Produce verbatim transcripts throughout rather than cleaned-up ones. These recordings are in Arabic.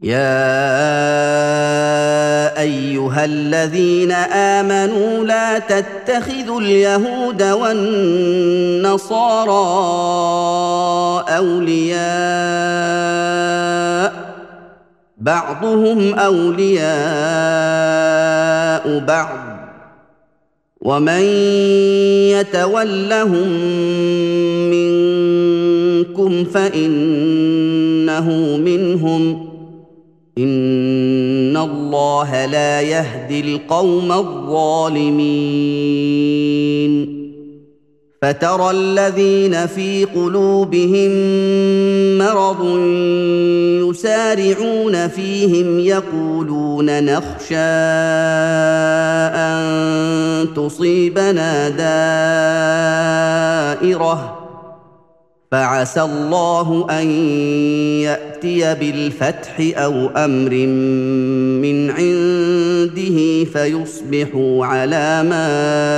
يا ايها الذين امنوا لا تتخذوا اليهود والنصارى اولياء بعضهم اولياء بعض ومن يتولهم منكم فانه منهم ان الله لا يهدي القوم الظالمين فترى الذين في قلوبهم مرض يسارعون فيهم يقولون نخشى ان تصيبنا دائره فعسى الله ان ياتي بالفتح او امر من عنده فيصبحوا على ما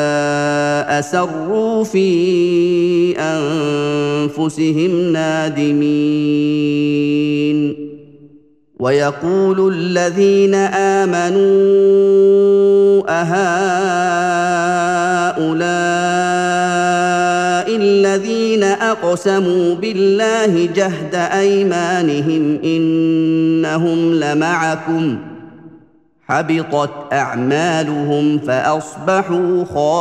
اسروا في انفسهم نادمين ويقول الذين امنوا اهؤلاء الذين اقسموا بالله جهد ايمانهم انهم لمعكم حبطت اعمالهم فاصبحوا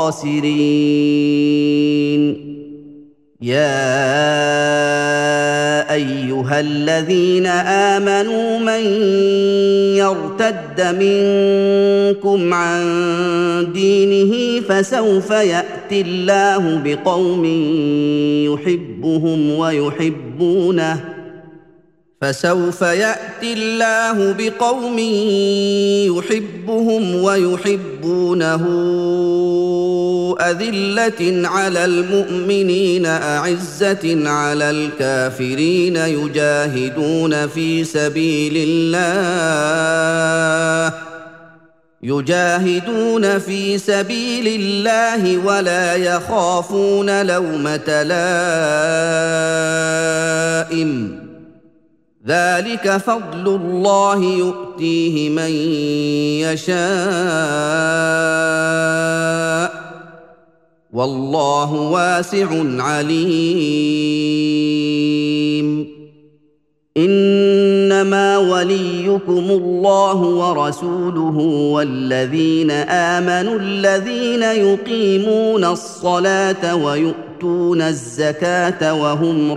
خاسرين يا ايها الذين امنوا من يرتد منكم عن دينه فسوف ياتي الله بقوم يحبهم ويحبونه فسوف ياتي الله بقوم يحبهم ويحبونه اذله على المؤمنين اعزه على الكافرين يجاهدون في سبيل الله يجاهدون في سبيل الله ولا يخافون لومه لائم ذلك فضل الله يؤتيه من يشاء والله واسع عليم انما وليكم الله ورسوله والذين امنوا الذين يقيمون الصلاه ويؤتون الزكاه وهم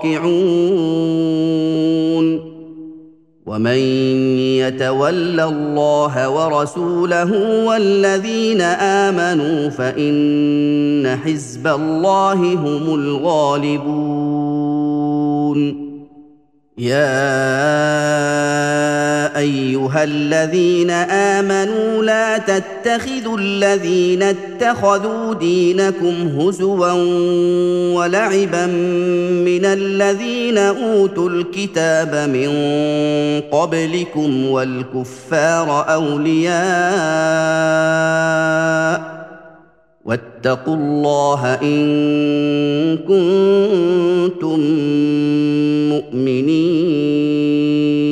راكعون ومن يتول الله ورسوله والذين امنوا فان حزب الله هم الغالبون يا ايها الذين امنوا لا تتخذوا الذين اتخذوا دينكم هزوا ولعبا من الذين اوتوا الكتاب من قبلكم والكفار اولياء واتقوا الله ان كنتم مؤمنين